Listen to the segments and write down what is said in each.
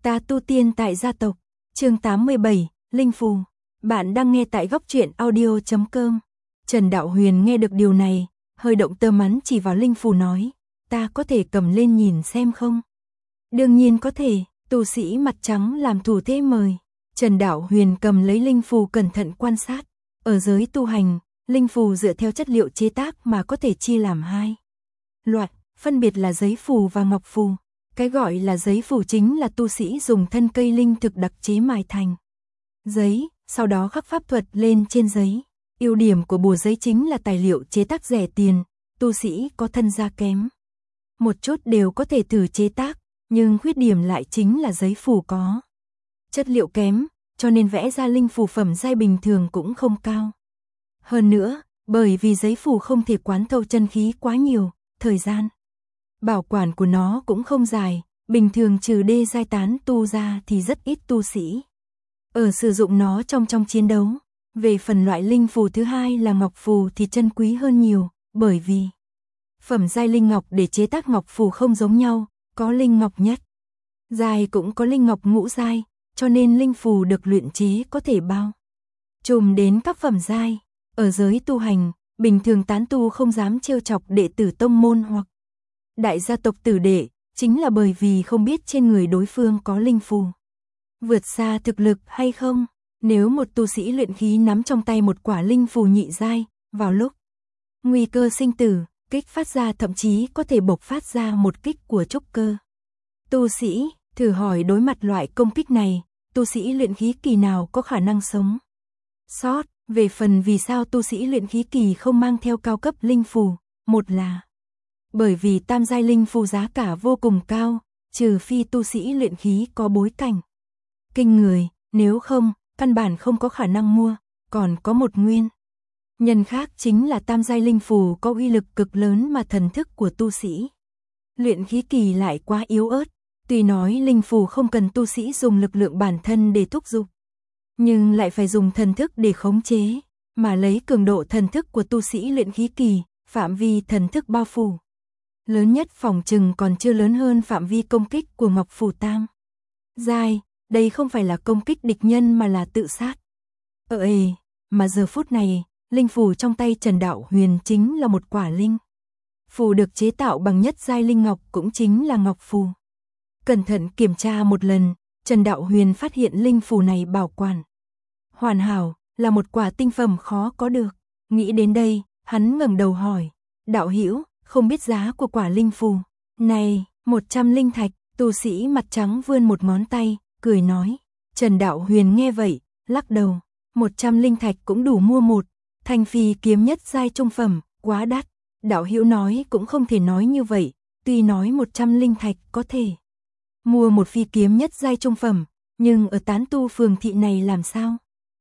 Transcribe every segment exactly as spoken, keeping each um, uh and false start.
Ta tu tiên tại gia tộc, chương tám mươi bảy, Linh Phù. Bạn đang nghe tại góc truyện audio chấm com. Trần Đạo Huyền nghe được điều này, hơi động tâm hắn chỉ vào Linh Phù nói, ta có thể cầm lên nhìn xem không? Đương nhiên có thể, tu sĩ mặt trắng làm thủ thế mời. Trần Đạo Huyền cầm lấy Linh Phù cẩn thận quan sát. Ở giới tu hành, Linh Phù dựa theo chất liệu chế tác mà có thể chia làm hai loại, phân biệt là giấy phù và ngọc phù. Cái gọi là giấy phù chính là tu sĩ dùng thân cây linh thực đặc chế mài thành giấy, sau đó khắc pháp thuật lên trên giấy. Ưu điểm của bùa giấy chính là tài liệu chế tác rẻ tiền, tu sĩ có thân gia kém một chút đều có thể thử chế tác, nhưng khuyết điểm lại chính là giấy phù có chất liệu kém, cho nên vẽ ra linh phù phẩm giai bình thường cũng không cao. Hơn nữa, bởi vì giấy phù không thể quán thâu chân khí quá nhiều, thời gian bảo quản của nó cũng không dài, bình thường trừ đê giai tán tu ra thì rất ít tu sĩ ở sử dụng nó trong trong chiến đấu. Về phần loại linh phù thứ hai là ngọc phù thì chân quý hơn nhiều, bởi vì phẩm giai linh ngọc để chế tác ngọc phù không giống nhau, có linh ngọc nhất giai cũng có linh ngọc ngũ giai, cho nên linh phù được luyện chế có thể bao trùm đến các phẩm giai. Ở giới tu hành, bình thường tán tu không dám trêu chọc đệ tử tông môn hoặc đại gia tộc tử đệ, chính là bởi vì không biết trên người đối phương có linh phù vượt xa thực lực hay không. Nếu một tu sĩ luyện khí nắm trong tay một quả linh phù nhị giai, vào lúc nguy cơ sinh tử, kích phát ra thậm chí có thể bộc phát ra một kích của trúc cơ tu sĩ. Thử hỏi đối mặt loại công kích này, tu sĩ luyện khí kỳ nào có khả năng sống sót? Về phần vì sao tu sĩ luyện khí kỳ không mang theo cao cấp linh phù, một là bởi vì tam giai linh phù giá cả vô cùng cao, trừ phi tu sĩ luyện khí có bối cảnh kinh người, nếu không, căn bản không có khả năng mua. Còn có một nguyên nhân khác chính là tam giai linh phù có uy lực cực lớn mà thần thức của tu sĩ luyện khí kỳ lại quá yếu ớt. Tuy nói linh phù không cần tu sĩ dùng lực lượng bản thân để thúc giục, nhưng lại phải dùng thần thức để khống chế, mà lấy cường độ thần thức của tu sĩ luyện khí kỳ, phạm vi thần thức bao phủ lớn nhất phòng trừng còn chưa lớn hơn phạm vi công kích của ngọc phù tam giai. Đây không phải là công kích địch nhân mà là tự sát. Ờ ề, mà giờ phút này, linh phù trong tay Trần Đạo Huyền chính là một quả linh phù được chế tạo bằng nhất giai linh ngọc, cũng chính là ngọc phù. Cẩn thận kiểm tra một lần, Trần Đạo Huyền phát hiện linh phù này bảo quản hoàn hảo, là một quả tinh phẩm khó có được. Nghĩ đến đây, hắn ngẩng đầu hỏi, đạo hữu, không biết giá của quả linh phù này? Một trăm linh thạch. Tu sĩ mặt trắng vươn một ngón tay, cười nói. Trần Đạo Huyền nghe vậy, lắc đầu, một trăm linh thạch cũng đủ mua một thanh phi kiếm nhất giai trung phẩm, quá đắt. Đạo hữu nói cũng không thể nói như vậy, tuy nói một trăm linh thạch có thể mua một phi kiếm nhất giai trung phẩm, nhưng ở tán tu phường thị này làm sao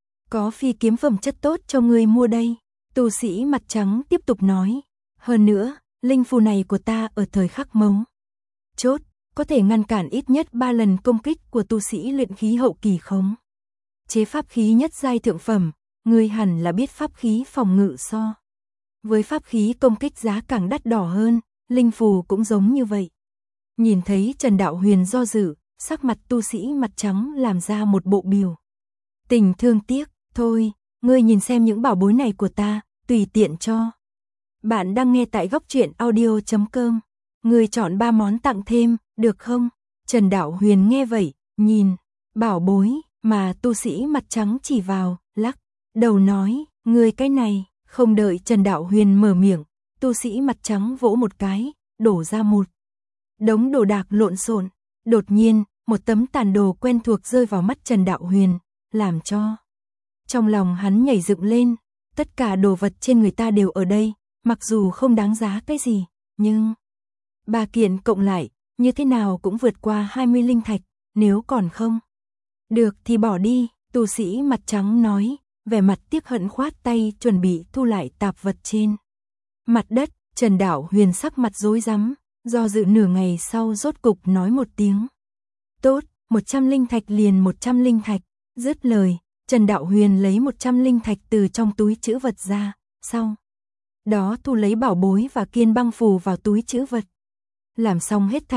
có phi kiếm phẩm chất tốt cho người mua đây? Tu sĩ mặt trắng tiếp tục nói, hơn nữa, linh phù này của ta ở thời khắc mấu chốt, có thể ngăn cản ít nhất ba lần công kích của tu sĩ luyện khí hậu kỳ khống chế pháp khí nhất giai thượng phẩm, ngươi hẳn là biết pháp khí phòng ngự so với pháp khí công kích giá càng đắt đỏ hơn, linh phù cũng giống như vậy. Nhìn thấy Trần Đạo Huyền do dự, sắc mặt tu sĩ mặt trắng làm ra một bộ biểu tình thương tiếc. Thôi, ngươi nhìn xem những bảo bối này của ta, tùy tiện cho. Bạn đang nghe tại góc truyện audio chấm com. Ngươi chọn ba món tặng thêm, được không? Trần Đạo Huyền nghe vậy, nhìn bảo bối mà tu sĩ mặt trắng chỉ vào, lắc đầu nói, ngươi cái này. Không đợi Trần Đạo Huyền mở miệng, tu sĩ mặt trắng vỗ một cái, đổ ra một đống đồ đạc lộn xộn. Đột nhiên, một tấm tàn đồ quen thuộc rơi vào mắt Trần Đạo Huyền, làm cho trong lòng hắn nhảy dựng lên. Tất cả đồ vật trên người ta đều ở đây, mặc dù không đáng giá cái gì, nhưng ba kiện cộng lại, như thế nào cũng vượt qua hai mươi linh thạch, nếu còn không được thì bỏ đi. Tu sĩ mặt trắng nói, vẻ mặt tiếc hận khoát tay chuẩn bị thu lại tạp vật trên mặt đất. Trần Đạo Huyền sắc mặt rối rắm, do dự nửa ngày sau rốt cục nói một tiếng, tốt, một trăm linh thạch liền một trăm linh thạch. Dứt lời, Trần Đạo Huyền lấy một trăm linh thạch từ trong túi trữ vật ra, sau đó thu lấy bảo bối và kiên băng phù vào túi trữ vật. Làm xong hết thảy,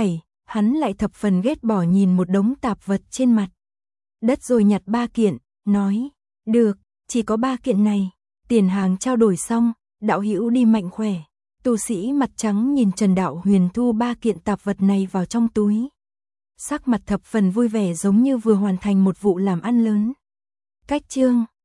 hắn lại thập phần ghét bỏ nhìn một đống tạp vật trên mặt đất rồi nhặt ba kiện, nói, được, chỉ có ba kiện này, tiền hàng trao đổi xong, đạo hữu đi mạnh khỏe. Tu sĩ mặt trắng nhìn Trần Đạo Huyền thu ba kiện tạp vật này vào trong túi. Sắc mặt thập phần vui vẻ giống như vừa hoàn thành một vụ làm ăn lớn. Cách chương